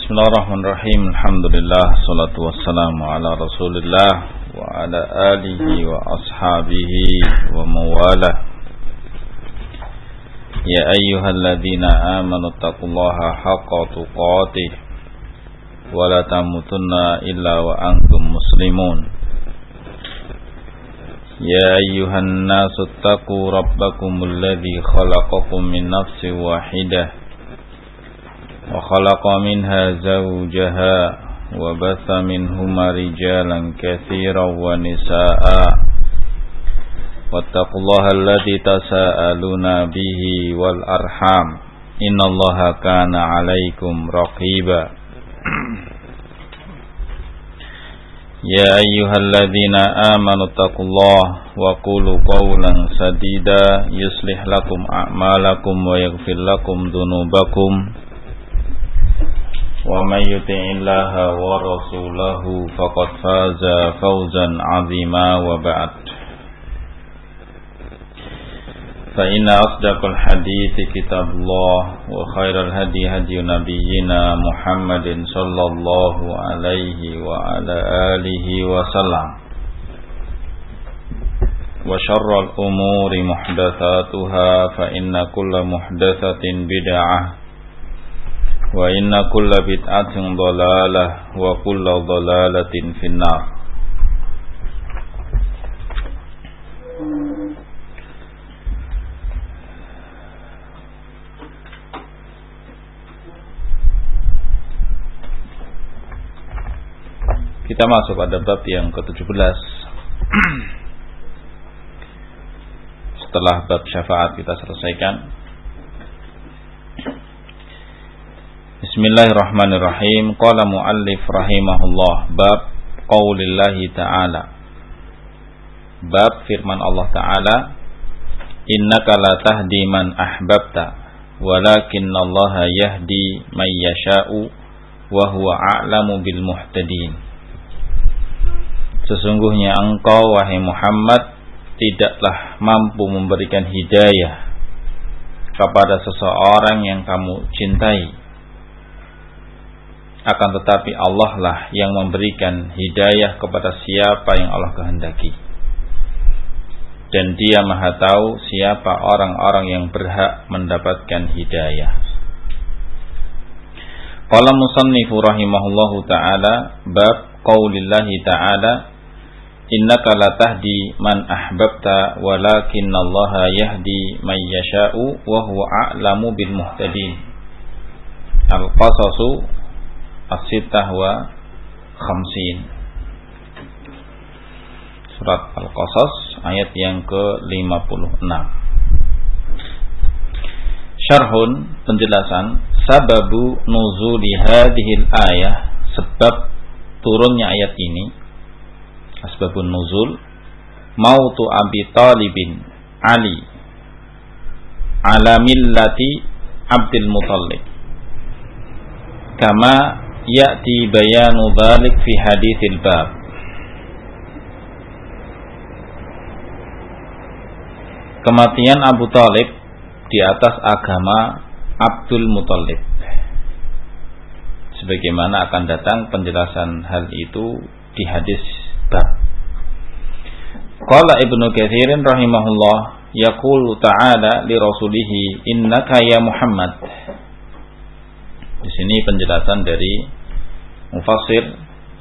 Bismillahirrahmanirrahim. Alhamdulillah, salatu wassalamu ala Rasulillah wa ala alihi wa ashabihi wa mawalah. Ya ayyuhalladzina amanu taqullaha haqqa tuqatih wa la tamutunna illa wa antum muslimun. Ya ayyuhan nasu taqu rabbakumul ladzi khalaqakum min nafsin wahidah wa khalaqa minha zawjaha wa batha minhuma rijalan katsiran wa nisaa'a wattaqullaha alladzi tasaaluna bihi wal arham innallaha kana 'alaikum raqiba. Ya ayyuhalladzina amanu taqullaha wa qulu qawlan sadida yuslih lakum a'malakum wa yaghfir lakum dhunubakum wa may yuti'illaha wa rasulahu faqad faza fawzan 'azima wa ba'd. Fa inna asdaqal hadithi kitabullah wa khairal hadi hadi nabiyyina Muhammadin sallallahu alaihi wa ala alihi wa sallam. Wa syarrul umuri muhdatsatuha fa inna kulla muhdatsatin bid'ah wa inna kulla bid'atin dhalalah wa kulla dhalalatin finnar. Kita masuk pada bab yang ke-17 setelah bab syafaat kita selesaikan. Bismillahirrahmanirrahim. Qala muallif rahimahullah, bab qaulillahi ta'ala, bab firman Allah ta'ala, innaka la tahdi man ahbabta walakinnallaha yahdi may yasha'u wa huwa a'lamu bil muhtadin. Sesungguhnya engkau wahai Muhammad tidaklah mampu memberikan hidayah kepada seseorang yang kamu cintai, akan tetapi Allah lah yang memberikan hidayah kepada siapa yang Allah kehendaki, dan Dia Maha tahu siapa orang-orang yang berhak mendapatkan hidayah. Qala musannifu rahimahullahu ta'ala, bab qaulillahi ta'ala, innaka la tahdi man ahbabta walakinnallaha yahdi man yasha'u wa huwa a'lamu bil muhtadin. Al-Qasasu as-sittah wa khamsin. Surat Al-Qasas ayat yang ke-56. Syarhun, penjelasan, sababu nuzuli hadhil ayah, sebab turunnya ayat ini, asbabun nuzul, mautu Abi Talibin Ali ala millati Abdul Muttalib, kama ya'ti bayanu dzalik fi haditsil bab. Kematian Abu Talib di atas agama Abdul Muttalib, sebagaimana akan datang penjelasan hal itu di hadis bab. Qala Ibnu Katsir rahimahullah, yaqulu ta'ala li rasulih innaka ya Muhammad. Di sini penjelasan dari mufassir,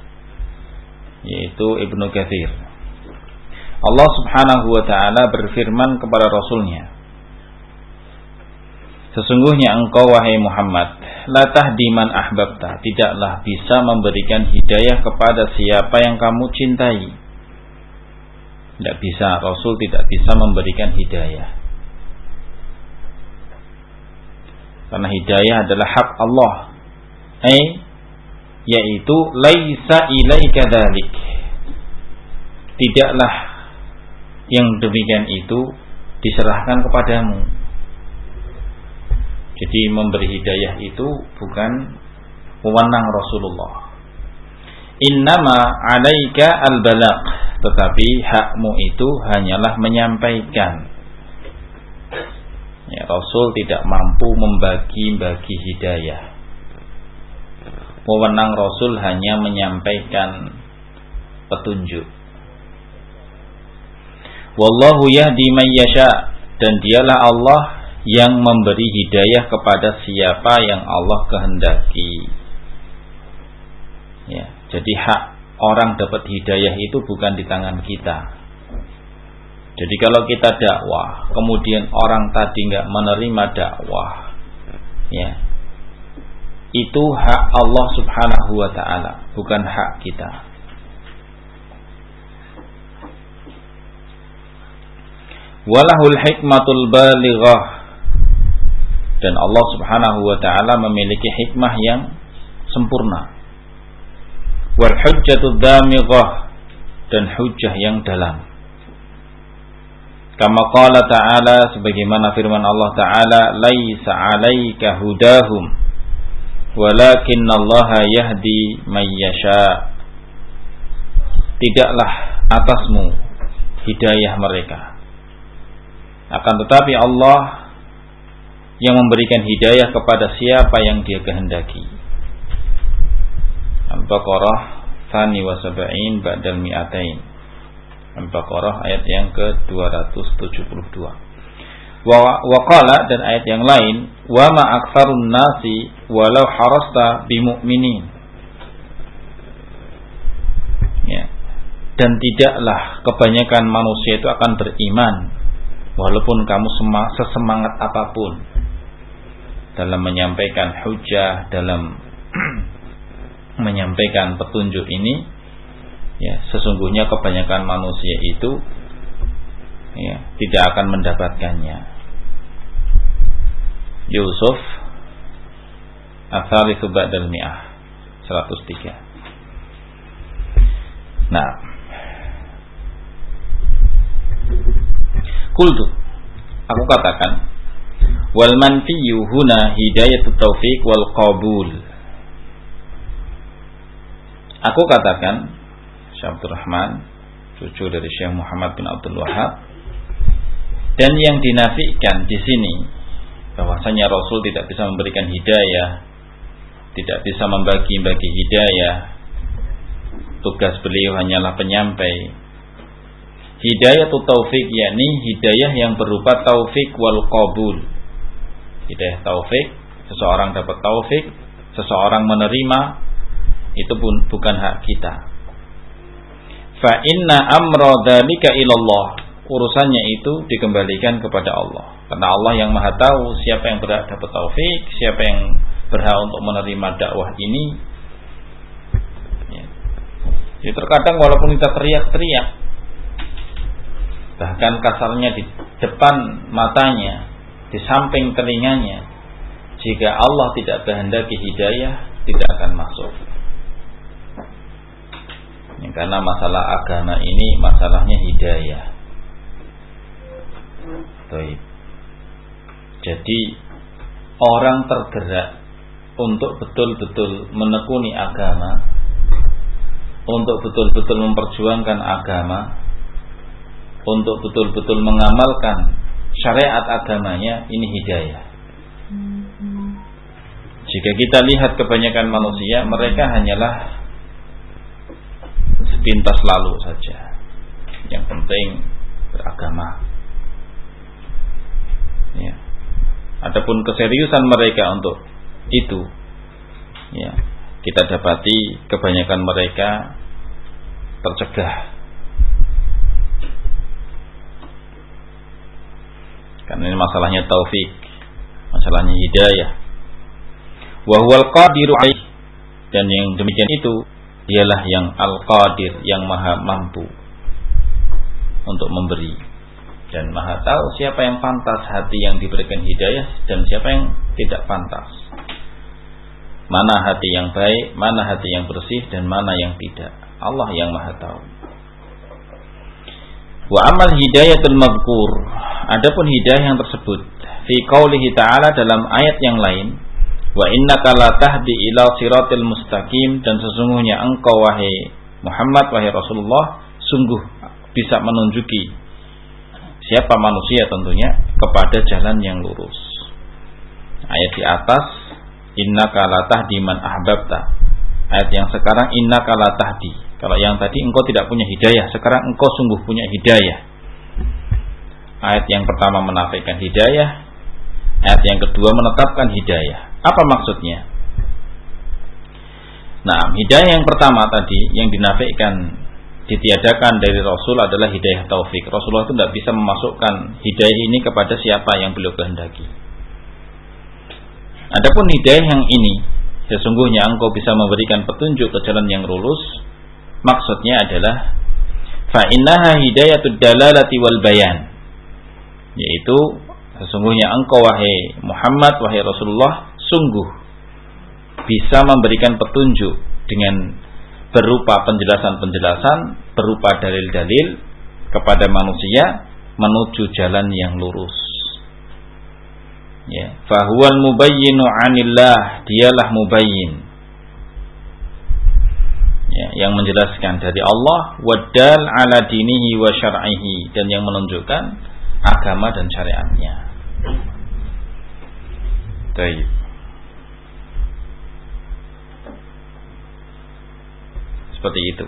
yaitu Ibnu Katsir. Allah Subhanahu wa ta'ala berfirman kepada Rasulnya, sesungguhnya engkau wahai Muhammad la tahdi man ahbabta, tidaklah bisa memberikan hidayah kepada siapa yang kamu cintai. Tidak bisa, Rasul tidak bisa memberikan hidayah, karena hidayah adalah hak Allah, yaitu laisa ilaika dzalik, tidaklah yang demikian itu diserahkan kepadamu. Jadi memberi hidayah itu bukan wewenang Rasulullah. Innama 'alaika al-balagh, tetapi hakmu itu hanyalah menyampaikan. Ya, Rasul tidak mampu membagi-bagi hidayah. wewenang Rasul hanya menyampaikan petunjuk. Wallahu yahdi man yasha, dan dialah Allah yang memberi hidayah kepada siapa yang Allah kehendaki. Ya, jadi hak orang dapat hidayah itu bukan di tangan kita. Jadi kalau kita dakwah, kemudian orang tadi nggak menerima dakwah, ya, itu hak Allah Subhanahu wa Ta'ala, bukan hak kita. Walahul hikmatul balighah, dan Allah Subhanahu wa Ta'ala memiliki hikmah yang sempurna. Wal hujjatud damighah, dan hujjah yang dalam. Kama qala ta'ala, sebagaimana firman Allah Ta'ala, laisa 'alaika hudahum walakinnallaha yahdi may yasha. Tidaklah atasmu hidayah mereka, akan tetapi Allah yang memberikan hidayah kepada siapa yang Dia kehendaki. Al-Baqarah Tsani wa Sab'in ba'dal mi'atain. Al-Baqarah ayat yang ke-272. Wa qala, dan ayat yang lain, wa ma aktsarun nasi walau harasta bimu'minin. Ya. Dan tidaklah kebanyakan manusia itu akan beriman walaupun kamu sesemangat apapun dalam menyampaikan hujjah, dalam menyampaikan petunjuk ini, ya, sesungguhnya kebanyakan manusia itu, ya, tidak akan mendapatkannya. Yusuf Ats-Tsalits ba'dal mi'ah 103. Nah, qultu, aku katakan, wal manfiyyu huna hidayatut taufiq wal qabul. Aku katakan, Syekh Abdul Rahman, cucu dari Syekh Muhammad bin Abdul Wahhab, dan yang dinafikan di sini bahwasanya Rasul tidak bisa memberikan hidayah, tidak bisa membagi-bagi hidayah, tugas beliau hanyalah penyampai. Hidayatut taufik, yakni hidayah yang berupa taufik wal qabul. Hidayah taufik, seseorang dapat taufik, seseorang menerima, itu pun bukan hak kita. Fa inna amra dzalika ilallah, urusannya itu dikembalikan kepada Allah. Karena Allah yang Maha tahu siapa yang berhak dapat taufik, siapa yang berhak untuk menerima dakwah ini. Ya. Jadi terkadang walaupun kita teriak-teriak, bahkan kasarnya di depan matanya, di samping telinganya, jika Allah tidak kehendaki hidayah, tidak akan masuk. Ya, karena masalah agama ini masalahnya hidayah. Baik. Jadi orang tergerak untuk betul-betul menekuni agama, untuk betul-betul memperjuangkan agama, untuk betul-betul mengamalkan syariat agamanya, ini hidayah. Jika kita lihat kebanyakan manusia, mereka hanyalah sepintas lalu saja. Yang penting beragama. Ya. Adapun keseriusan mereka untuk itu, ya, kita dapati kebanyakan mereka tercegah. Karena ini masalahnya taufik, masalahnya hidayah. Wa huwal qadiru alaih, dan yang demikian itu dialah yang al-qadir, yang maha mampu untuk memberi, dan maha tahu siapa yang pantas hati yang diberikan hidayah dan siapa yang tidak pantas. Mana hati yang baik, mana hati yang bersih, dan mana yang tidak. Allah yang maha tahu. Wa amal hidayatul mazkur, adapun hidayah yang tersebut fi qaulihi ta'ala, dalam ayat yang lain, wa innaka la tahdi ila siratil mustaqim, dan sesungguhnya engkau wahai Muhammad, wahai Rasulullah, sungguh bisa menunjuki siapa manusia tentunya kepada jalan yang lurus. Ayat di atas, innaka la tahdi man ahbabta, Ayat yang sekarang innaka la tahdi. Kalau yang tadi engkau tidak punya hidayah, sekarang engkau sungguh punya hidayah. Ayat yang pertama menafikan hidayah, ayat yang kedua menetapkan hidayah. Apa maksudnya? Nah, hidayah yang pertama tadi yang dinafikan, ditiadakan dari Rasul adalah hidayah taufik. Rasulullah itu tidak bisa memasukkan hidayah ini kepada siapa yang beliau kehendaki. Adapun hidayah yang ini, sesungguhnya engkau bisa memberikan petunjuk ke jalan yang lurus, maksudnya adalah fa innaha hidayatud dalalati wal bayan, yaitu sesungguhnya engkau wahai Muhammad, wahai Rasulullah, sungguh bisa memberikan petunjuk dengan berupa penjelasan-penjelasan, berupa dalil-dalil kepada manusia menuju jalan yang lurus. Ya, fahuwal mubayyinu 'anillah, dialah mubayyin. Ya, yang menjelaskan dari Allah, wadal 'ala dinihi wa syar'ihi, dan yang menunjukkan agama dan syariatnya. Baik. Seperti itu.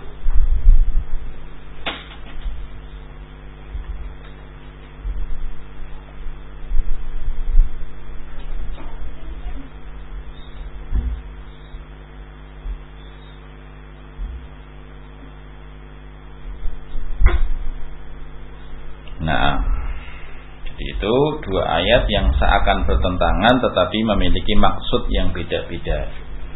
Nah, jadi itu dua ayat yang seakan bertentangan tetapi memiliki maksud yang beda-beda.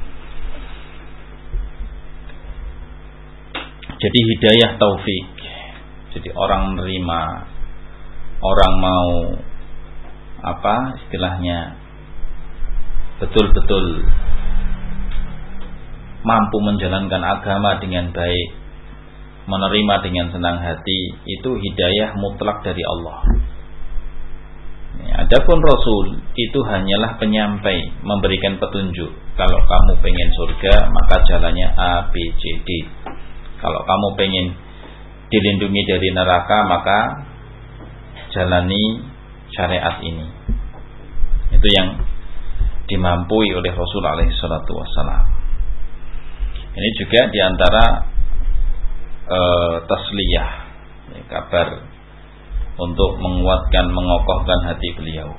Jadi hidayah taufik, jadi orang menerima, orang mau apa istilahnya, betul-betul mampu menjalankan agama dengan baik, menerima dengan senang hati, itu hidayah mutlak dari Allah. Adapun Rasul itu hanyalah penyampai, memberikan petunjuk. Kalau kamu pengen surga, maka jalannya A, B, C, D. Kalau kamu pengen dilindungi dari neraka, maka jalani syariat ini. Itu yang dimampui oleh Rasul alaihi salatu wassalam. Ini juga diantara tasliyah, kabar untuk menguatkan, mengokohkan hati beliau.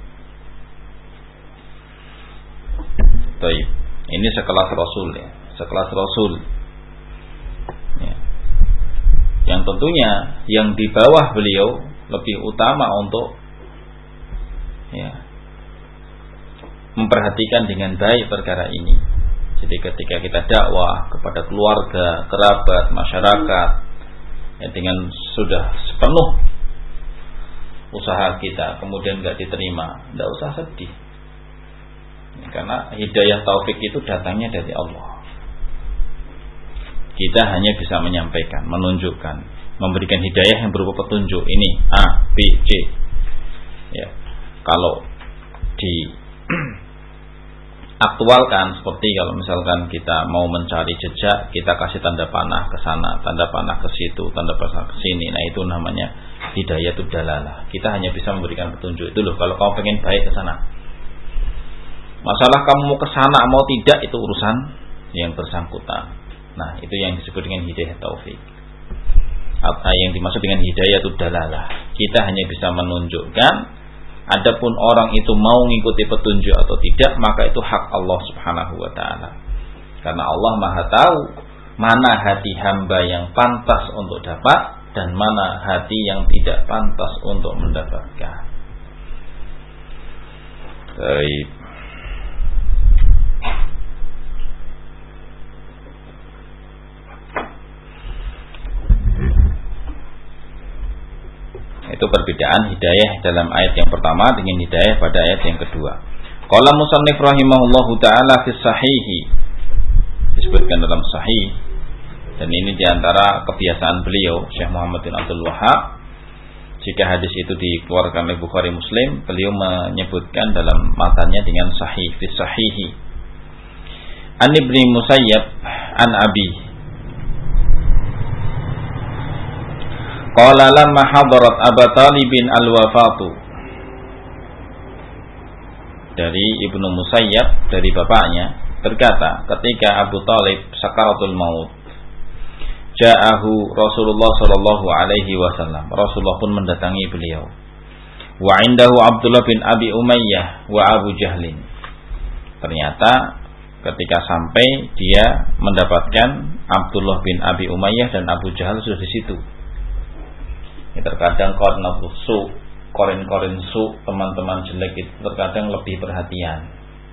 Baik, ini sekelas Rasul ya, sekelas Rasul. Ya. Yang tentunya yang di bawah beliau lebih utama untuk ya, memperhatikan dengan baik perkara ini. Jadi ketika kita dakwah kepada keluarga, kerabat, masyarakat, ya, dengan sudah sepenuh usaha kita kemudian tidak diterima, tidak usah sedih, ya, karena hidayah taufik itu datangnya dari Allah. Kita hanya bisa menyampaikan, menunjukkan, memberikan hidayah yang berupa petunjuk. Ini A, B, C. Ya, kalau di aktualkan seperti kalau misalkan kita mau mencari jejak, kita kasih tanda panah ke sana, tanda panah ke situ, tanda panah ke sini. Nah, itu namanya hidayatud dalalah. Kita hanya bisa memberikan petunjuk. Itu loh, kalau kamu pengen baik ke sana. Masalah kamu mau ke sana mau tidak, itu urusan yang bersangkutan. Nah, itu yang disebut dengan hidayah taufik. Apa yang dimaksud dengan hidayatud dalalah? Kita hanya bisa menunjukkan. Adapun orang itu mau mengikuti petunjuk atau tidak, maka itu hak Allah Subhanahu wa taala. Karena Allah Maha tahu mana hati hamba yang pantas untuk dapat dan mana hati yang tidak pantas untuk mendapatkan. Baik. Itu perbedaan hidayah dalam ayat yang pertama dengan hidayah pada ayat yang kedua. Qala musannif rahimahullahu taala fi sahihi, disebutkan dalam sahih, dan ini diantara kebiasaan beliau Syekh Muhammad bin Abdul Wahhab. Jika hadis itu dikeluarkan oleh Bukhari Muslim, beliau menyebutkan dalam matanya dengan sahih, fi sahihi. An Ibnu Musayyab an Abi qala lamma hadarat Abu Talibin al-wafatu, dari Ibnu Musayyab, dari bapaknya berkata ketika Abu Thalib sakaratul maut, ja'ahu Rasulullah sallallahu alaihi wasallam. Rasulullah pun mendatangi beliau. Wa indahu Abdullah bin Abi Umayyah wa Abu Jahlin. Ternyata ketika sampai dia mendapatkan Abdullah bin Abi Umayyah dan Abu Jahal sudah di situ. Ya, terkadang korin su, teman-teman jelek itu terkadang lebih perhatian.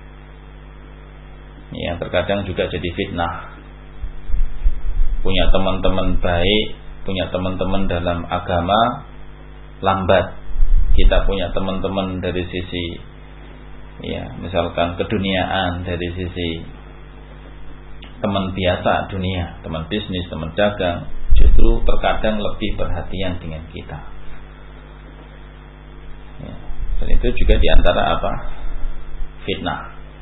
Ya, terkadang juga jadi fitnah. Punya teman-teman baik, punya teman-teman dalam agama lambat. Kita punya teman-teman dari sisi misalkan keduniaan, dari sisi teman biasa dunia, teman bisnis, teman dagang, justru terkadang lebih perhatian dengan kita. Dan itu juga diantara fitnah.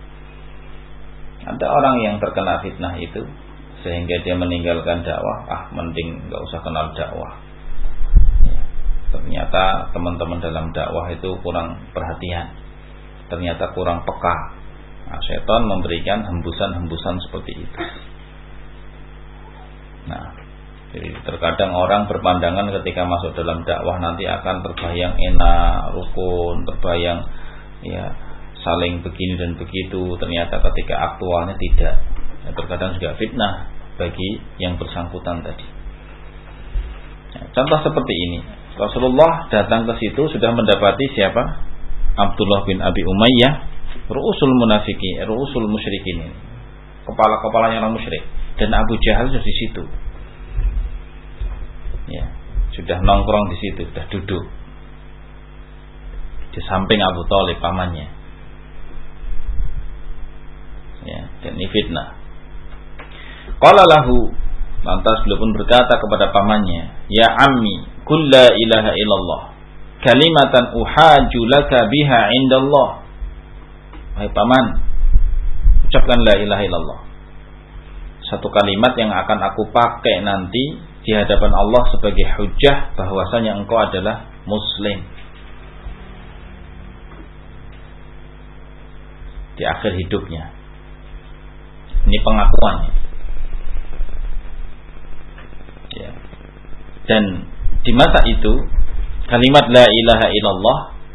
Ada orang yang terkena fitnah itu sehingga dia meninggalkan dakwah, mending nggak usah kenal dakwah. Ternyata teman-teman dalam dakwah itu kurang perhatian, ternyata kurang peka. Syaitan memberikan hembusan-hembusan seperti itu. Jadi terkadang orang berpandangan ketika masuk dalam dakwah nanti akan terbayang enak, rukun, terbayang saling begini dan begitu. Ternyata ketika aktualnya tidak. Terkadang juga fitnah bagi yang bersangkutan tadi. Contoh seperti ini, Rasulullah datang ke situ sudah mendapati siapa? Abdullah bin Abi Umayyah, ru'usul musyrikin ini. Kepala-kepalanya orang musyrik, dan Abu Jahal sudah di situ. Sudah nongkrong di situ, sudah duduk di samping Abu Thalib pamannya. Dan ini fitnah. Qala lahu, lantas beliau pun berkata kepada pamannya, ya ammi, qul la ilaha illallah, kalimatan uhaju laka biha indallah. Wahai paman, ucapkan la ilaha illallah, satu kalimat yang akan aku pakai nanti di hadapan Allah sebagai hujjah bahwasanya engkau adalah muslim di akhir hidupnya. Ini pengakuannya. Dan di masa itu kalimat la ilaha illallah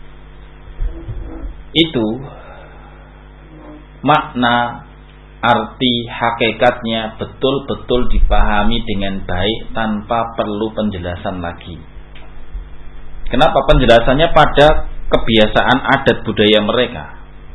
itu makna, arti, hakikatnya betul-betul dipahami dengan baik tanpa perlu penjelasan lagi. Kenapa penjelasannya pada kebiasaan adat budaya mereka?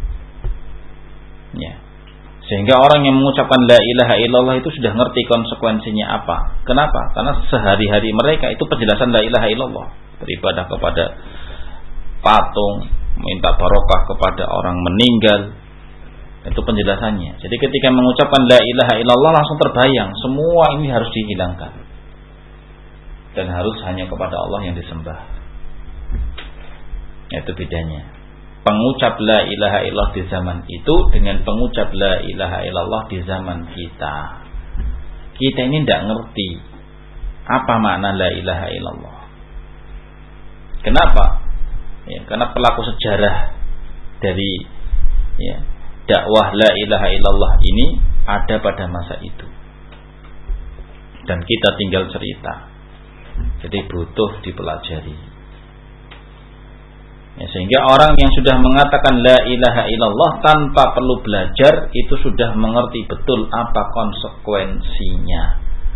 Sehingga orang yang mengucapkan la ilaha illallah itu sudah ngerti konsekuensinya apa. Kenapa? Karena sehari-hari mereka itu penjelasan la ilaha illallah, beribadah kepada patung, minta barokah kepada orang meninggal. Itu penjelasannya. Jadi ketika mengucapkan la ilaha illallah langsung terbayang semua ini harus dihilangkan dan harus hanya kepada Allah yang disembah. Itu bedanya pengucap la ilaha illallah di zaman itu dengan pengucap la ilaha illallah di zaman kita. Kita ini tidak ngerti apa makna la ilaha illallah. Kenapa? Karena pelaku sejarah dari dakwah la ilaha illallah ini ada pada masa itu, dan kita tinggal cerita. Jadi butuh dipelajari. Sehingga orang yang sudah mengatakan la ilaha illallah tanpa perlu belajar itu sudah mengerti betul apa konsekuensinya.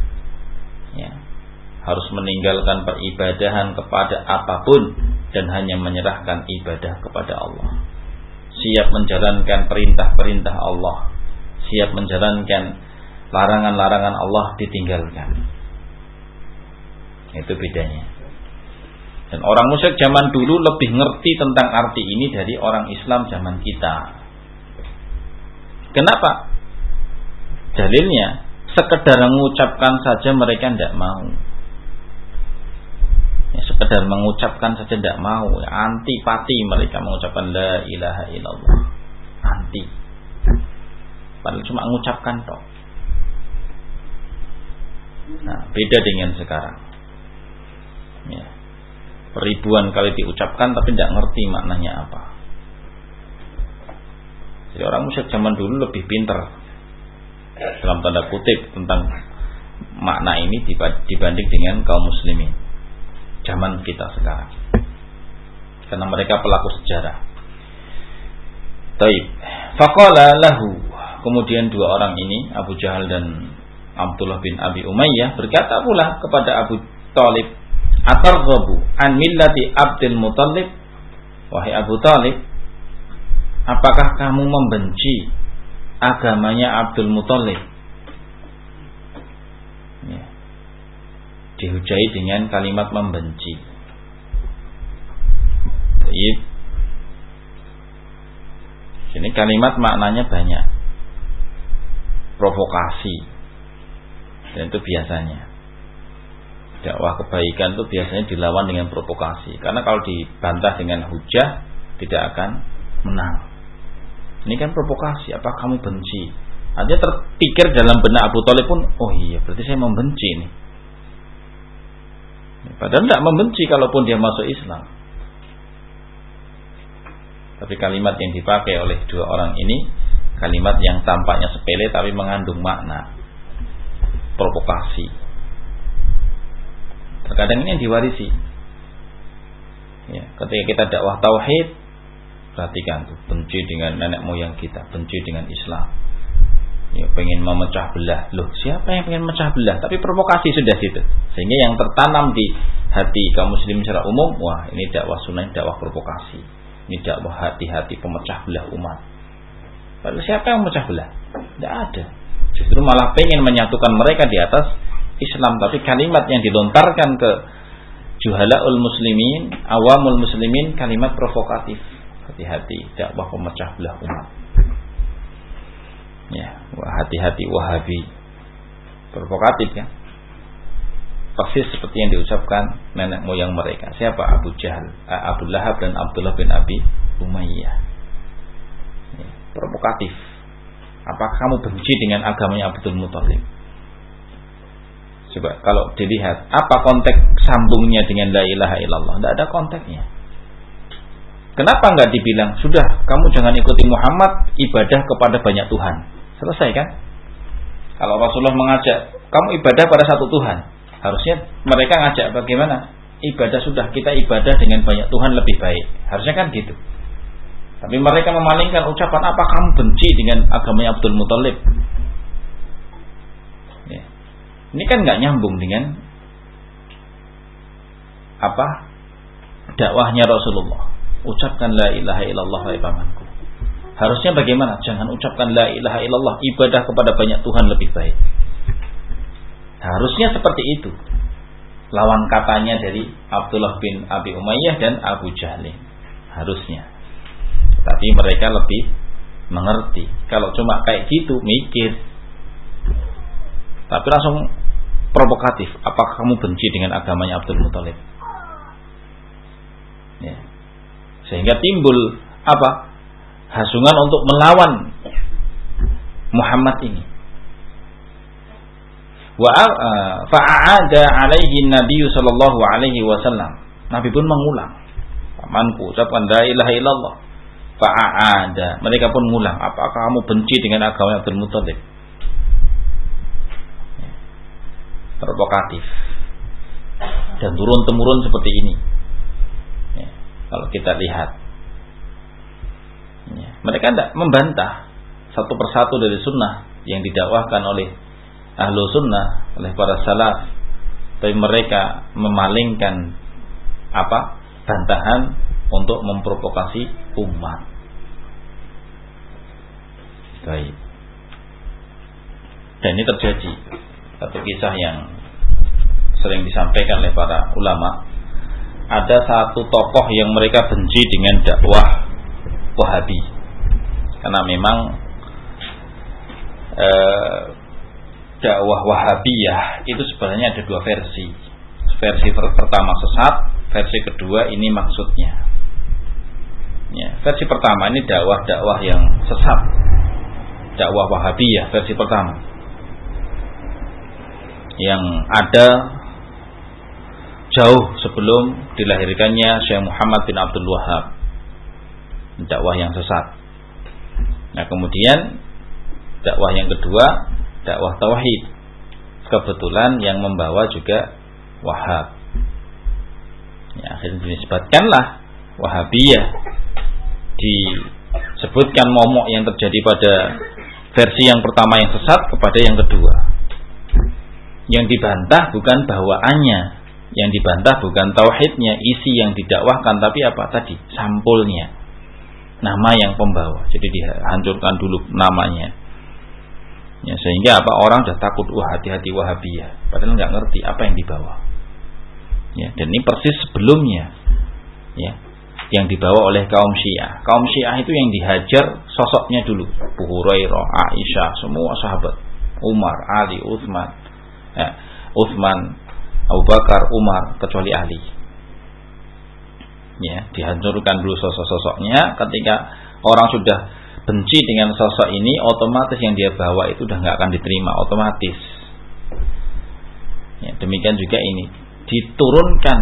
Harus meninggalkan peribadahan kepada apapun dan hanya menyerahkan ibadah kepada Allah. Siap menjalankan perintah-perintah Allah, siap menjalankan larangan-larangan Allah, ditinggalkan. Itu bedanya. Dan orang musyrik zaman dulu lebih ngerti tentang arti ini dari orang Islam zaman kita. Kenapa? Dalilnya, sekedar mengucapkan saja mereka tidak mau. Sekedar mengucapkan saja tidak mau. Antipati mereka mengucapkan la ilaha illallah. Anti. Padahal cuma mengucapkan toh. Nah, beda dengan sekarang. Ribuan kali diucapkan tapi tidak ngerti maknanya apa. Jadi orang musyrik zaman dulu lebih pintar dalam tanda kutip tentang makna ini dibanding dengan kaum muslimin zaman kita sekarang, karena mereka pelaku sejarah. Taib. Faqala lahu, kemudian dua orang ini, Abu Jahal dan Abdullah bin Abi Umayyah, berkata pula kepada Abu Thalib, atarghabu an millati Abdul Muthalib, wahai Abu Thalib, apakah kamu membenci agamanya Abdul Muthalib? Ya. Dihujai dengan kalimat membenci. Taib. Ini kalimat maknanya banyak, provokasi, dan itu biasanya dakwah kebaikan itu biasanya dilawan dengan provokasi, karena kalau dibantah dengan hujah tidak akan menang. Ini kan provokasi, apa kamu benci? Artinya terpikir dalam benak Abu Thalib pun, oh iya berarti saya membenci ini. Padahal tidak membenci kalaupun dia masuk Islam. Tapi kalimat yang dipakai oleh dua orang ini kalimat yang tampaknya sepele tapi mengandung makna provokasi. Terkadang ini yang diwarisi. Ya, ketika kita dakwah tauhid, perhatikan tuh, benci dengan nenek moyang kita, benci dengan Islam. Ya, pengen memecah belah. Loh, siapa yang pengen memecah belah? Tapi provokasi sudah situ. Sehingga yang tertanam di hati kaum muslimin secara umum, wah ini dakwah sunnah, dakwah provokasi. Ini dakwah hati-hati pemecah belah umat. Lalu siapa yang memecah belah? Tidak ada. Justru malah pengen menyatukan mereka di atas Islam. Tapi kalimat yang dilontarkan ke juhalaul muslimin, awamul muslimin, kalimat provokatif. Hati-hati dakwah pemecah belah umat. Ya, hati-hati Wahabi. Provokatif ya. Persis seperti yang diucapkan nenek moyang mereka. Siapa? Abu Jahal, Abu Lahab dan Abdullah bin Abi Umayyah. Ya, provokatif. Apakah kamu benci dengan agamanya Abdul Muthalib? Coba kalau dilihat apa konteks sambungnya dengan la ilaha illallah? Tidak ada konteksnya. Kenapa enggak dibilang, sudah kamu jangan ikuti Muhammad, ibadah kepada banyak Tuhan. Selesai kan? Kalau Rasulullah mengajak kamu ibadah pada satu Tuhan, harusnya mereka ngajak bagaimana? Ibadah sudah, kita ibadah dengan banyak Tuhan lebih baik. Harusnya kan gitu. Tapi mereka memalingkan ucapan, apa kamu benci dengan agamanya Abdul Muthalib? Ya. Ini kan nggak nyambung dengan apa dakwahnya Rasulullah. Ucapkan la ilaha illallah wahai pamanku. Harusnya bagaimana? Jangan ucapkan la ilaha illallah, ibadah kepada banyak Tuhan lebih baik. Harusnya seperti itu. Lawan katanya dari Abdullah bin Abi Umayyah dan Abu Jahal. Harusnya. Tapi mereka lebih mengerti. Kalau cuma kayak gitu mikir. Tapi langsung provokatif. Apakah kamu benci dengan agamanya Abdul Muthalib? Ya. Sehingga timbul apa? Hasungan untuk melawan Muhammad ini. Fa'ada alaihi Nabi sallallahu alaihi wasallam. Nabi pun mengulang. Pamanku ucapkan la ilaha illallah. Fa'ada. Mereka pun mengulang. Apakah kamu benci dengan agama Abdul Muthalib? Provokatif. Dan turun temurun seperti ini. Ya, kalau kita lihat. Ya, mereka tidak membantah satu persatu dari sunnah yang didakwahkan oleh ahlu sunnah, oleh para salaf, tapi mereka memalingkan apa? Bantahan untuk memprovokasi umat. Baik. Dan ini terjadi satu kisah yang sering disampaikan oleh para ulama. Ada satu tokoh yang mereka benci dengan dakwah Wahabi, karena memang dakwah Wahabiyah itu sebenarnya ada dua versi. Versi pertama sesat, versi kedua ini maksudnya. Ya, versi pertama ini dakwah yang sesat, dakwah Wahabiyah versi pertama, yang ada jauh sebelum dilahirkannya Syekh Muhammad bin Abdul Wahhab, dakwah yang sesat. Nah kemudian dakwah yang kedua dakwah tauhid. Kebetulan yang membawa juga Wahhab. Ya, akhirnya dinisbatkanlah Wahabiyah. Disebutkan momok yang terjadi pada versi yang pertama yang sesat kepada yang kedua. Yang dibantah bukan bawaannya, yang dibantah bukan tauhidnya, isi yang didakwahkan, tapi apa tadi? Sampulnya. Nama yang pembawa. Jadi dihancurkan dulu namanya. Ya, sehingga apa? Orang sudah takut, wah hati-hati Wahabiyah, padahal nggak ngerti apa yang dibawa. Ya, dan ini persis sebelumnya, ya, yang dibawa oleh kaum Syiah. Kaum Syiah itu yang dihajar sosoknya dulu, Abu Hurairah, Aisyah, semua sahabat, Umar, Ali, Utsman, Abu Bakar, Umar, kecuali Ali. Ya, dihancurkan dulu sosok-sosoknya. Ketika orang sudah benci dengan sosok ini, otomatis yang dia bawa itu udah nggak akan diterima, otomatis. Ya, demikian juga ini. Diturunkan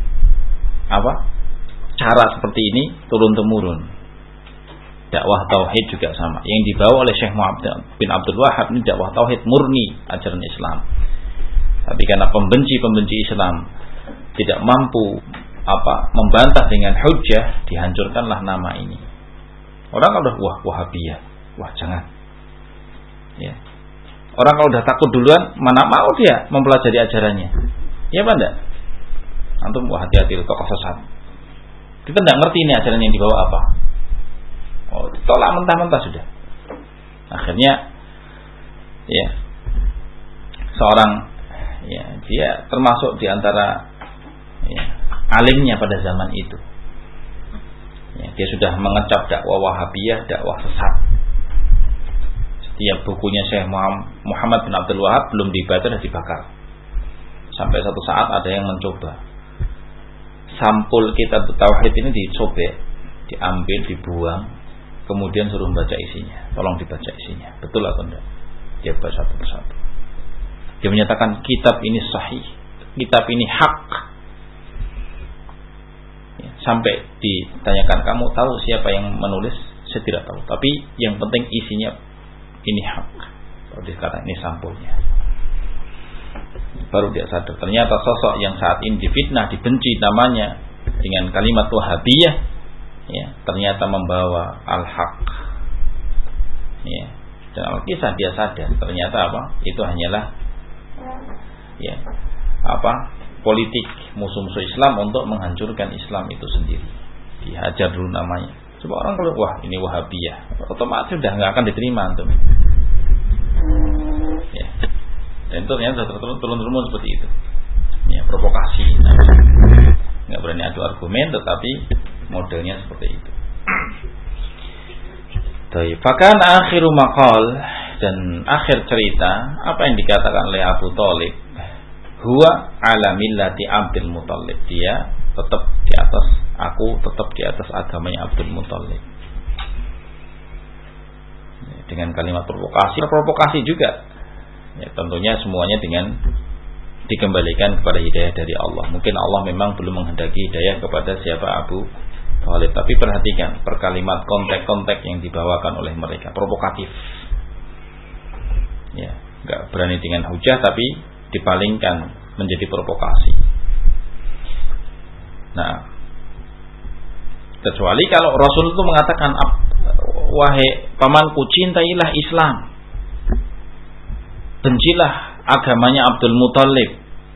cara seperti ini turun temurun. Dakwah tauhid juga sama. Yang dibawa oleh Syekh Muhammad bin Abdul Wahhab ini dakwah tauhid murni, ajaran Islam. Tapi karena pembenci Islam tidak mampu membantah dengan hujjah, dihancurkanlah nama ini. Orang kalau udah Wahabiyah, jangan. Ya. Orang kalau udah takut duluan, mana mau dia mempelajari ajarannya? Ya apa enggak? Antum hati-hati tokoh sesat. Kita enggak ngerti ini ajaran yang dibawa apa. Oh, tolak mentah-mentah sudah. Akhirnya ya seorang dia termasuk di antara alimnya pada zaman itu. Ya, dia sudah mengecap dakwah Wahabiyah, dakwah sesat. Setiap bukunya Syekh Muhammad bin Abdul Wahhab belum dibaca dan dibakar. Sampai satu saat ada yang mencoba. Sampul kitab tauhid ini dicobek, diambil, dibuang, kemudian suruh baca isinya. Tolong dibaca isinya. Betul atau enggak? Dia baca satu persatu. Dia menyatakan kitab ini sahih, kitab ini hak. Ya, sampai ditanyakan, kamu tahu siapa yang menulis? Saya tidak tahu. Tapi yang penting isinya ini hak. Kalau dikatakan ini sampulnya. Baru dia sadar ternyata sosok yang saat ini difitnah, dibenci namanya dengan kalimat Wahabiyah, ya, ternyata membawa al-haq. Ya, dan al-kisah dia sadar ternyata itu hanyalah politik musuh-musuh Islam untuk menghancurkan Islam itu sendiri. Dihajar dulu namanya. Coba orang kalau ini Wahabiyah, otomatis sudah nggak akan diterima antum. Ya. Dan itu ternyata sudah turun-turun seperti itu. Ya, provokasi. Nggak berani adu argumen, tetapi modelnya seperti itu. Bahkan akhiru maqal, dan akhir cerita apa yang dikatakan oleh Abu Thalib, huwa ala millati Abdul Muthalib. Dia tetap di atas, aku tetap di atas agamanya Abdul Muthalib. Dengan kalimat provokasi juga. Ya, tentunya semuanya dengan dikembalikan kepada hidayah dari Allah. Mungkin Allah memang belum menghendaki hidayah kepada siapa Abu Thalib, tapi perhatikan perkalimat konteks yang dibawakan oleh mereka, provokatif. Ya, enggak berani dengan hujah tapi dipalingkan menjadi provokasi. Nah, kecuali kalau Rasul itu mengatakan, wahai pamanku, cintailah Islam, bencilah agamanya Abdul Muthalib.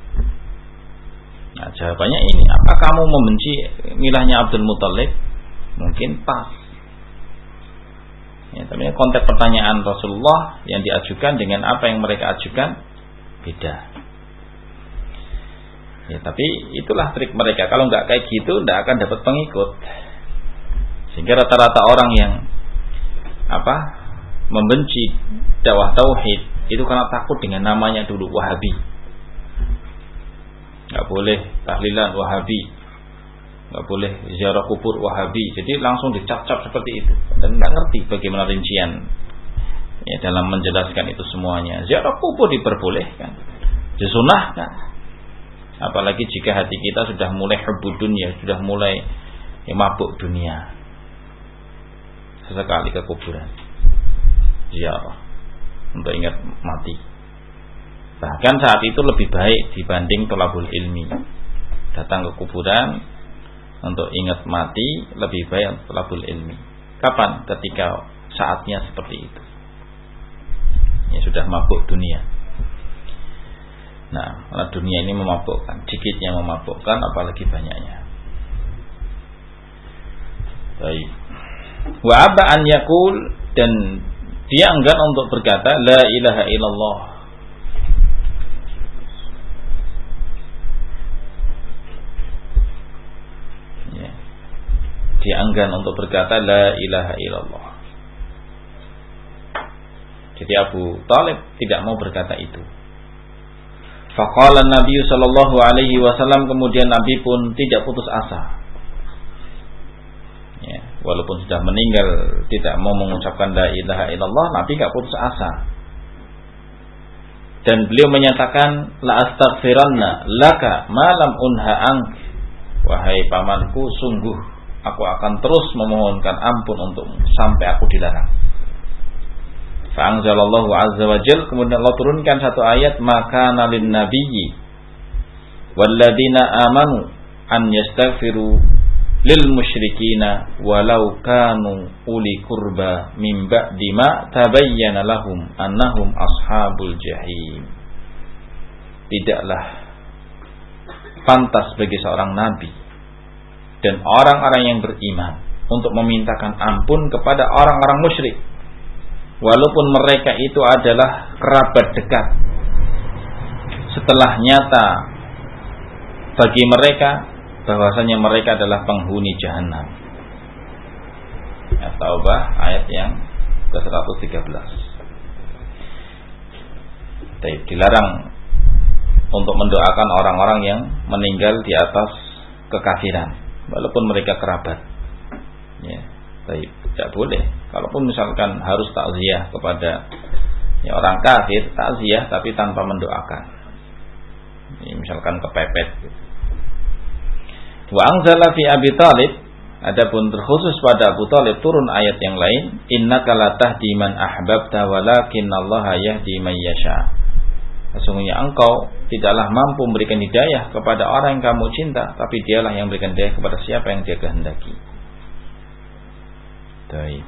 Nah, jawabannya ini, apa kamu membenci milahnya Abdul Muthalib? Mungkin pas. Ya, tapi konteks pertanyaan Rasulullah yang diajukan dengan apa yang mereka ajukan beda. Ya, tapi itulah trik mereka. Kalau nggak kayak gitu, nggak akan dapat pengikut. Sehingga rata-rata orang yang membenci dakwah tauhid itu karena takut dengan namanya dulu, Wahabi. Nggak boleh tahlilan Wahabi, nggak boleh ziarah kubur Wahabi. Jadi langsung dicap-cap seperti itu dan nggak ngerti bagaimana rincian dalam menjelaskan itu semuanya. Ziarah kubur diperbolehkan, disunahkan. Apalagi jika hati kita sudah mulai hubbud dunya, sudah mulai mabuk dunia, sesekali ke kuburan ziarah. untuk ingat mati. Bahkan saat itu lebih baik dibanding thalabul ilmi. Datang ke kuburan untuk ingat mati lebih baik thalabul ilmi. Kapan? Ketika saatnya seperti itu. Ya sudah mabuk dunia. Nah, dunia ini memabukkan, sedikitnya memabukkan apalagi banyaknya. Baik. Wa aba an yaqul, dan dia enggan untuk berkata la ilaha illallah. Ya. Dia enggan untuk berkata la ilaha illallah. Jadi Abu Thalib tidak mau berkata itu. Faqala Nabi sallallahu alaihi wasallam, kemudian Nabi pun tidak putus asa. Ya, walaupun sudah meninggal tidak mau mengucapkan la ilaha illallah, Nabi enggak putus asa. Dan beliau menyatakan la astaghfiranna laka ma lam unha ank. Wahai pamanku, sungguh aku akan terus memohonkan ampun untukmu sampai aku dilarang. Fa'anzalallahu azza wa jalla, kemudian Allah turunkan satu ayat, maka nalin nabiyyi walladzina amanu an yastaghfiru lil musyrikina walau kanu uli qurba min ba'di ma tabayyana lahum annahum ashabul jahim. Tidaklah pantas bagi seorang nabi dan orang-orang yang beriman untuk memintakan ampun kepada orang-orang musyrik, walaupun mereka itu adalah kerabat dekat, setelah nyata bagi mereka bahwasanya mereka adalah penghuni jahanam. At-Taubah ayat yang ke-113. Dilarang untuk mendoakan orang-orang yang meninggal di atas kekafiran, walaupun mereka kerabat. Ya, tidak boleh. Kalaupun misalkan harus takziah kepada orang kafir, takziah tapi tanpa mendoakan. Ini misalkan kepepet gitu. Wa anzala fi Abi Thalib, adapun terkhusus pada Abu Thalib turun ayat yang lain, innaka la tahdi man ahbabta walakinallaha yahdi man yasha. Sesungguhnya engkau tidaklah mampu memberikan hidayah kepada orang yang kamu cinta, tapi dialah yang memberikan hidayah kepada siapa yang dia kehendaki. Baik.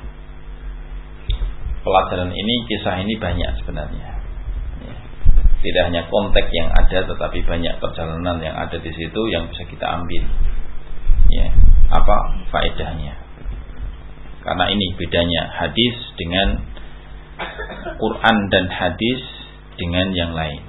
Pelajaran ini, kisah ini banyak sebenarnya. Tidak hanya konteks yang ada, tetapi banyak perjalanan yang ada di situ yang bisa kita ambil. Ya, apa faedahnya? Karena ini bedanya hadis dengan Quran dan hadis dengan yang lain.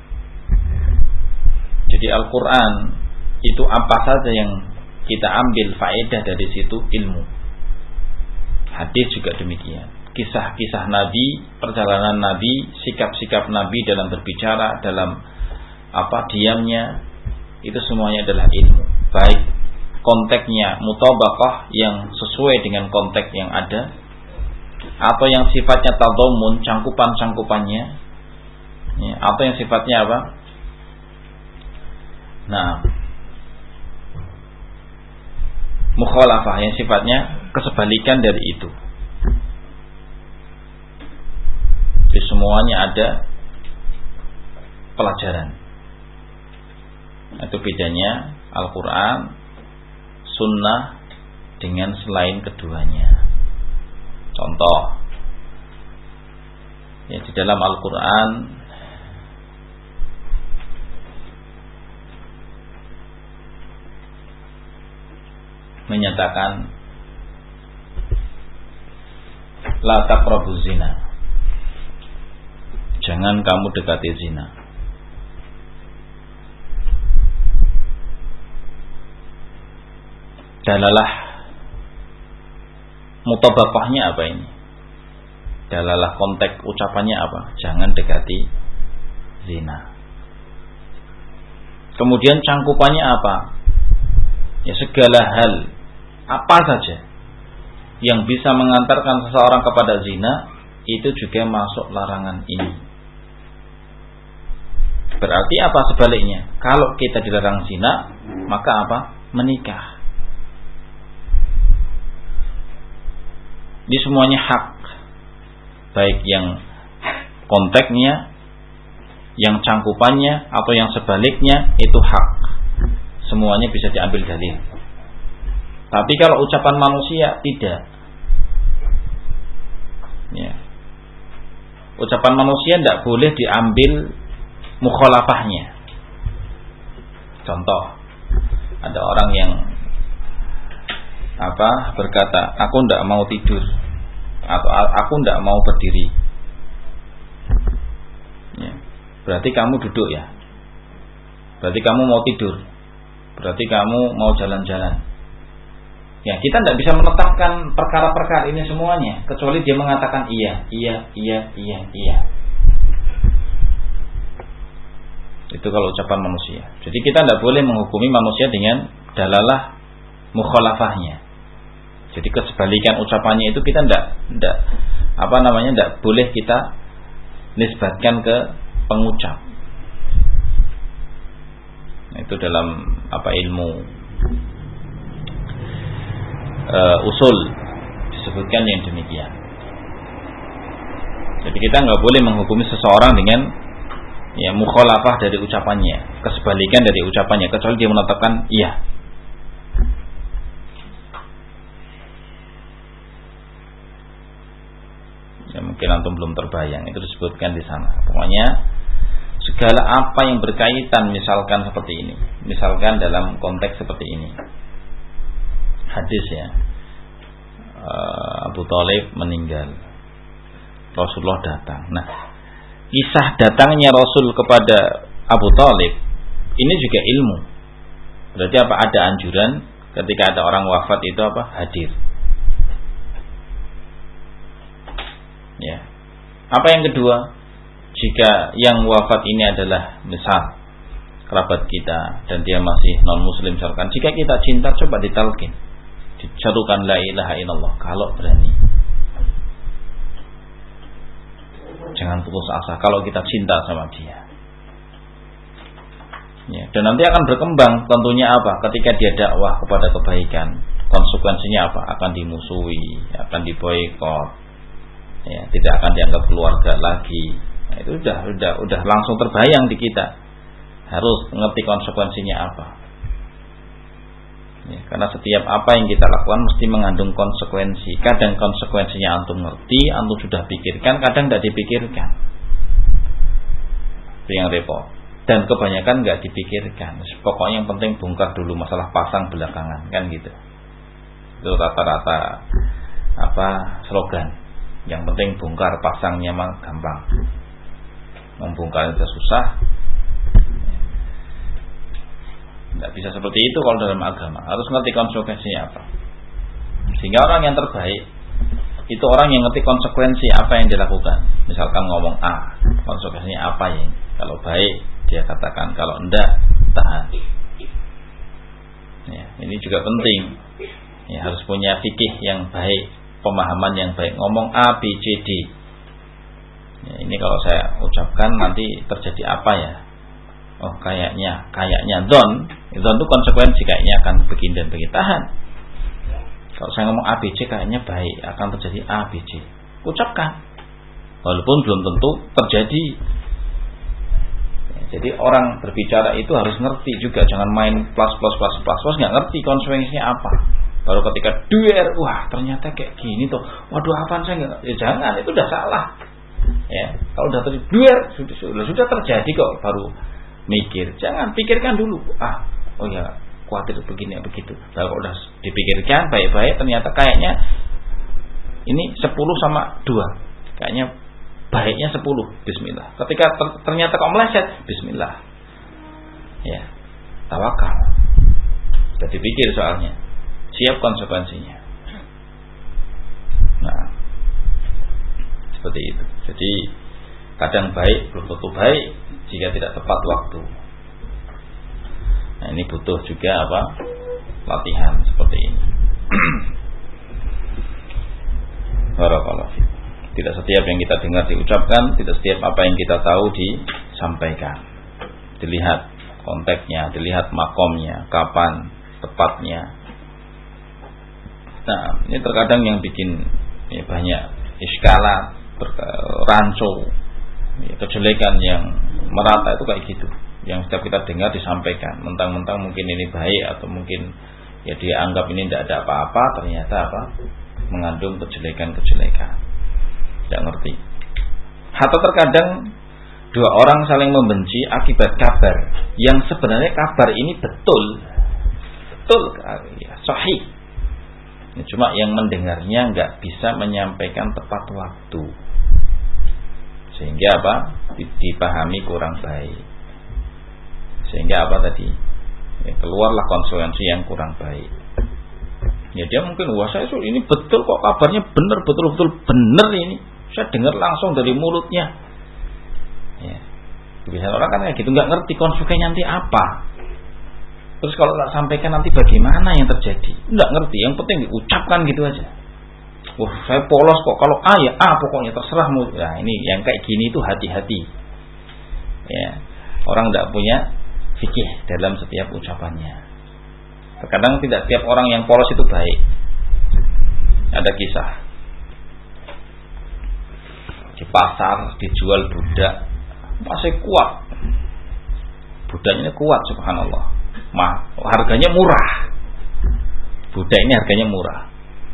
Jadi Al-Quran itu apa saja yang kita ambil faedah dari situ, ilmu. Hadis juga demikian. Kisah-kisah Nabi, perjalanan Nabi, sikap-sikap Nabi dalam berbicara, dalam diamnya, itu semuanya adalah ilmu. Baik konteksnya mutabaqah yang sesuai dengan konteks yang ada, atau yang sifatnya tadammun, cangkupan-cangkupannya, ya, atau yang sifatnya apa? Nah, mukhalafah, yang sifatnya kesebalikan dari itu. Jadi semuanya ada pelajaran. Itu bedanya Al-Quran, Sunnah dengan selain keduanya. Contoh, ya, di dalam Al-Quran menyatakan la taqrabuz zina, jangan kamu dekati zina. Dalalah mutabaqahnya apa ini? Dalalah konteks ucapannya apa? Jangan dekati zina. Kemudian cangkupannya apa? Ya, segala hal, apa saja yang bisa mengantarkan seseorang kepada zina, itu juga masuk larangan ini. Berarti apa sebaliknya? Kalau kita dilarang zina, maka apa? Menikah. Ini semuanya hak, baik yang konteksnya, yang cangkupannya atau yang sebaliknya itu hak. Semuanya bisa diambil dalil. Tapi kalau ucapan manusia tidak. Ya. Ucapan manusia tidak boleh diambil mukhalafahnya. Contoh, ada orang yang berkata, aku tidak mau tidur atau aku tidak mau berdiri. Ya. Berarti kamu duduk ya. Berarti kamu mau tidur. Berarti kamu mau jalan-jalan. Ya, kita tidak bisa menetapkan perkara-perkara ini semuanya kecuali dia mengatakan iya. Itu kalau ucapan manusia. Jadi kita tidak boleh menghukumi manusia dengan dalalah mukhalafahnya. Jadi kesebalikan ucapannya itu kita tidak boleh kita nisbatkan ke pengucap. Itu dalam ilmu usul disebutkan yang demikian. Jadi kita nggak boleh menghukumi seseorang dengan mukhalafah dari ucapannya, kesebalikan dari ucapannya, kecuali dia menetapkan iya. Ya, mungkin antum belum terbayang, itu disebutkan di sana. Pokoknya segala apa yang berkaitan, misalkan seperti ini, misalkan dalam konteks seperti ini. Hadis ya, Abu Thalib meninggal, Rasulullah datang. Nah, kisah datangnya Rasul kepada Abu Thalib ini juga ilmu. Berarti apa? Ada anjuran ketika ada orang wafat itu hadir. Ya. Apa yang kedua? Jika yang wafat ini adalah misal kerabat kita dan dia masih non muslim, misalkan, jika kita cinta, coba ditalkin, dicarukan la ilaha illallah kalau berani. Jangan putus asa kalau kita cinta sama dia. Ya, dan nanti akan berkembang tentunya ketika dia dakwah kepada kebaikan, konsekuensinya akan dimusuhi, akan diboikot, ya, tidak akan dianggap keluarga lagi. Nah, itu udah langsung terbayang di kita. Harus ngerti konsekuensinya apa. Ya, karena setiap apa yang kita lakukan mesti mengandung konsekuensi. Kadang konsekuensinya antum ngerti, antum sudah pikirkan, kadang tidak dipikirkan. Itu yang repot. Dan kebanyakan nggak dipikirkan. Pokoknya yang penting bongkar dulu, masalah pasang belakangan, kan gitu. Itu rata-rata slogan. Yang penting bongkar, pasangnya mah gampang. Membongkar itu susah. Tidak bisa seperti itu kalau dalam agama. Harus ngerti konsekuensinya apa. Sehingga orang yang terbaik itu orang yang ngerti konsekuensi apa yang dilakukan. Misalkan ngomong A, konsekuensinya apa ya? Kalau baik dia katakan, kalau enggak tahan. Ya, ini juga penting. Ya, harus punya fikih yang baik, pemahaman yang baik. Ngomong A, B, C, D. Ya, ini kalau saya ucapkan nanti terjadi apa ya? Oh, kayaknya zon itu konsekuensi, kayaknya akan begini dan begini. Tahan. Kalau saya ngomong A, B, C kayaknya baik, akan terjadi A, B, C. Ucapkan. Walaupun belum tentu terjadi. Jadi orang berbicara itu harus ngerti juga, jangan main plus, nggak ngerti konsekuensinya apa. Baru ketika wah ternyata kayak gini tuh, waduh apaan saya nggak, jangan, itu udah salah. Ya, kalau udah terjadi sudah terjadi kok, baru mikir, jangan pikirkan dulu. Oh ya, khawatir begini begitu. Lalu kalau udah dipikirkan baik-baik, ternyata kayaknya ini 10 sama 2, kayaknya baiknya 10, bismillah. Ketika ternyata kok meleset, bismillah. Ya, tawakal. Sudah dipikir soalnya, siap konsekuensinya. Nah, seperti itu. Jadi kadang baik belum tentu baik jika tidak tepat waktu. Nah, ini butuh juga latihan seperti ini. Barakallahu fiik. Tidak setiap yang kita dengar diucapkan, tidak setiap apa yang kita tahu disampaikan. Dilihat konteksnya, dilihat makomnya, kapan tepatnya. Nah, ini terkadang yang bikin banyak iskalat, rancu. Ya, kejelekan yang merata itu kayak gitu, yang setiap kita dengar disampaikan, mentang-mentang mungkin ini baik atau mungkin ya dia anggap ini tidak ada apa-apa, ternyata apa? Mengandung kejelekan-kejelekan. Tidak ngerti. Atau terkadang dua orang saling membenci akibat kabar yang sebenarnya kabar ini betul ya, sahih. Cuma yang mendengarnya nggak bisa menyampaikan tepat waktu, sehingga apa? Dipahami kurang baik. Sehingga apa tadi? Ya, keluarlah konsekuensi yang kurang baik. Ya dia mungkin saya ini betul kok, kabarnya benar, betul-betul benar ini. Saya dengar langsung dari mulutnya. Ya. Biasanya orang kan kayak gitu, nggak ngerti konsekuensinya nanti apa. Terus kalau tak sampaikan nanti bagaimana yang terjadi? Nggak ngerti. Yang penting diucapkan gitu aja. Wah, saya polos kok. Kalau A ya A, pokoknya terserahmu. Nah, ini yang kayak gini itu hati-hati. Ya, orang nggak punya fikih dalam setiap ucapannya. Terkadang tidak setiap orang yang polos itu baik. Ada kisah di pasar dijual budak, masih kuat. Budaknya kuat, subhanallah. Harganya murah. Budak ini harganya murah.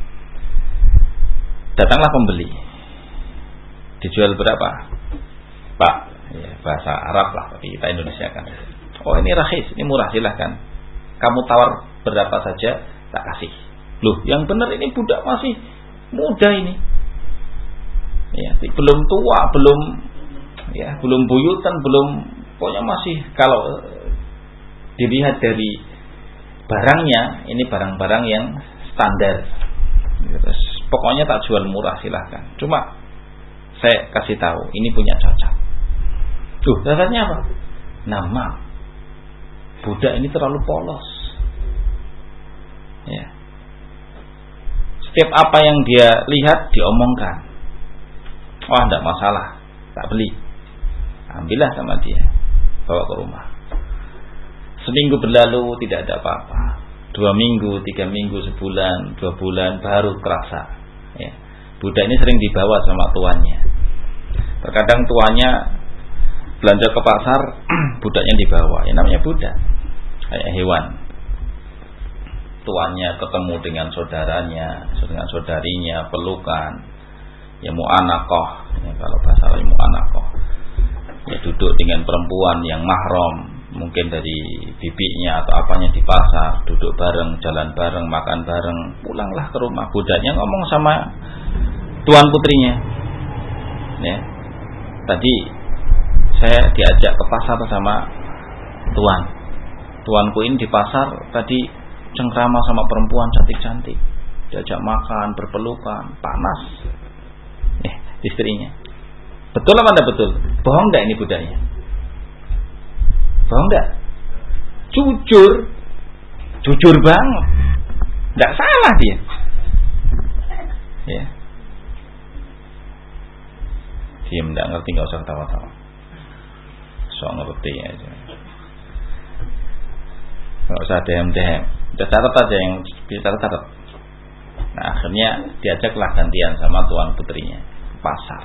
Datanglah pembeli. Dijual berapa? Pak, ya, bahasa Arab lah, tapi kita Indonesia kan. Oh ini rahis, ini murah, silahkan. Kamu tawar berapa saja, tak kasih. Loh, yang benar ini budak masih muda ini. Ya, belum tua, belum buyutan, pokoknya masih, kalau dilihat dari barangnya, ini barang-barang yang standar. Terus, pokoknya tak jual murah, silahkan. Cuma saya kasih tahu, ini punya cacat. Tuh, cacatnya apa? Nama budak ini terlalu polos. Ya. Setiap apa yang dia lihat diomongkan. Wah, tidak masalah, tak beli. Ambillah sama dia, bawa ke rumah. Seminggu berlalu tidak ada apa-apa. 2 minggu, 3 minggu, sebulan, 2 bulan baru terasa. Ya. Budak ini sering dibawa sama tuannya. Terkadang tuannya belanja ke pasar, budaknya dibawa. Ya namanya budak, kayak hewan. Tuannya ketemu dengan saudaranya, dengan saudarinya, pelukan. Ya mu'anakoh, ya, kalau bahasa lain mu'anakoh. Ya duduk dengan perempuan yang mahram, mungkin dari bibinya atau apanya di pasar, duduk bareng, jalan bareng, makan bareng, pulanglah ke rumah. Budaknya ngomong sama tuan putrinya, ya, tadi saya diajak ke pasar sama tuanku ini di pasar tadi cengkrama sama perempuan cantik-cantik, diajak makan, berpelukan, panas. Istrinya, betul apa enggak betul? Bohong enggak ini budaknya? Bohong enggak? Jujur banget, enggak salah dia. Ya, diam, enggak ngerti, enggak usah ketawa-tawa. So ngerti aja, enggak usah dehem-dehem. Udah catat aja yang bisa catat. Nah akhirnya diajaklah gantian sama tuan putrinya pasar.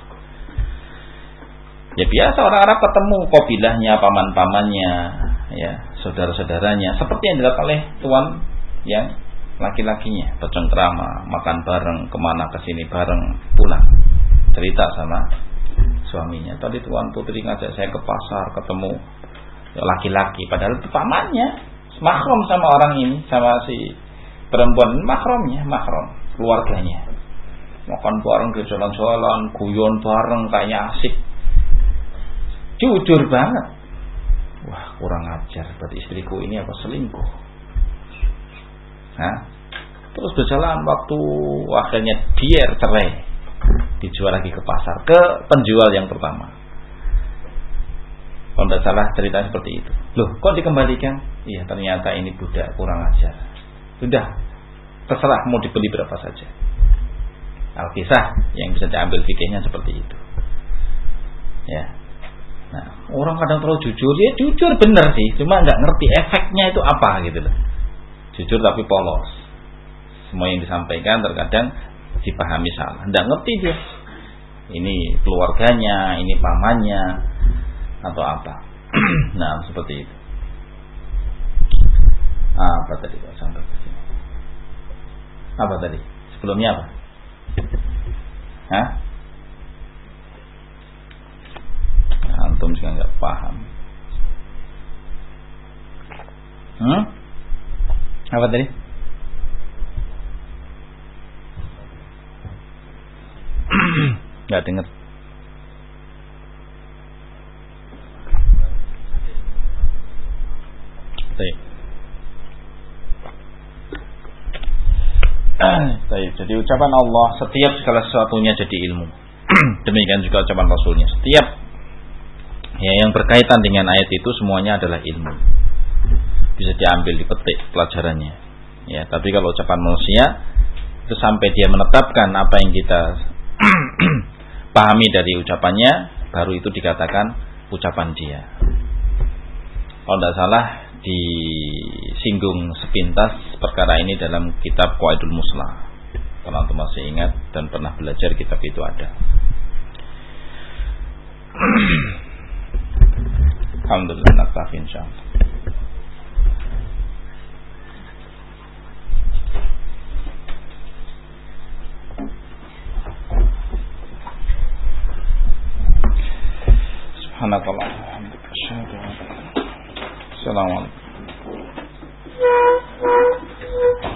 Ya biasa orang Arab ketemu kabilahnya, paman-pamannya, ya, saudara-saudaranya, seperti yang dilakukan oleh tuan yang laki-lakinya, bercengkrama, makan bareng, kemana kesini bareng, pulang cerita sama suaminya. Tadi tuan putri ngajak saya ke pasar, ketemu laki-laki, padahal itu pamannya, mahram sama orang ini, sama si perempuan, mahram keluarganya. Makan bareng, ke jalan-jalan, guyon bareng, kayaknya asik. Jujur banget. Wah, kurang ajar, berarti istriku ini apa selingkuh? Nah, terus berjalan waktu, akhirnya dia cerai, dijual lagi ke pasar, ke penjual yang pertama. Kalau tidak salah cerita seperti itu. Loh, kok dikembalikan? Iya, ternyata ini budak kurang ajar. Sudah, terserah mau dibeli berapa saja. Alkisah yang bisa diambil fikihnya seperti itu. Ya. Nah, orang kadang terlalu jujur, ya jujur benar sih, cuma nggak ngerti efeknya itu apa gitu loh. Jujur tapi polos. Semua yang disampaikan terkadang dipahami salah, nggak ngerti dia. ini keluarganya, ini pamannya atau apa. Nah, seperti itu. Apa tadi Pak sampai ke sini? Apa tadi? Sebelumnya apa? Hah? Antum juga nggak paham. Apa tadi? Nggak dengar. Jadi ucapan Allah setiap segala sesuatunya jadi ilmu. Demikian juga ucapan Rasulnya. Setiap yang berkaitan dengan ayat itu semuanya adalah ilmu. Bisa diambil, dipetik pelajarannya. Ya, tapi kalau ucapan manusia itu sampai dia menetapkan apa yang kita pahami dari ucapannya, baru itu dikatakan ucapan dia. Kalau tidak salah disinggung sepintas perkara ini dalam kitab Qawaidul Muslah. Kalau antum masih ingat dan pernah belajar kitab itu ada. Alhamdulillah, naktafi insyaallah. Subhanakallah. Assalamualaikum.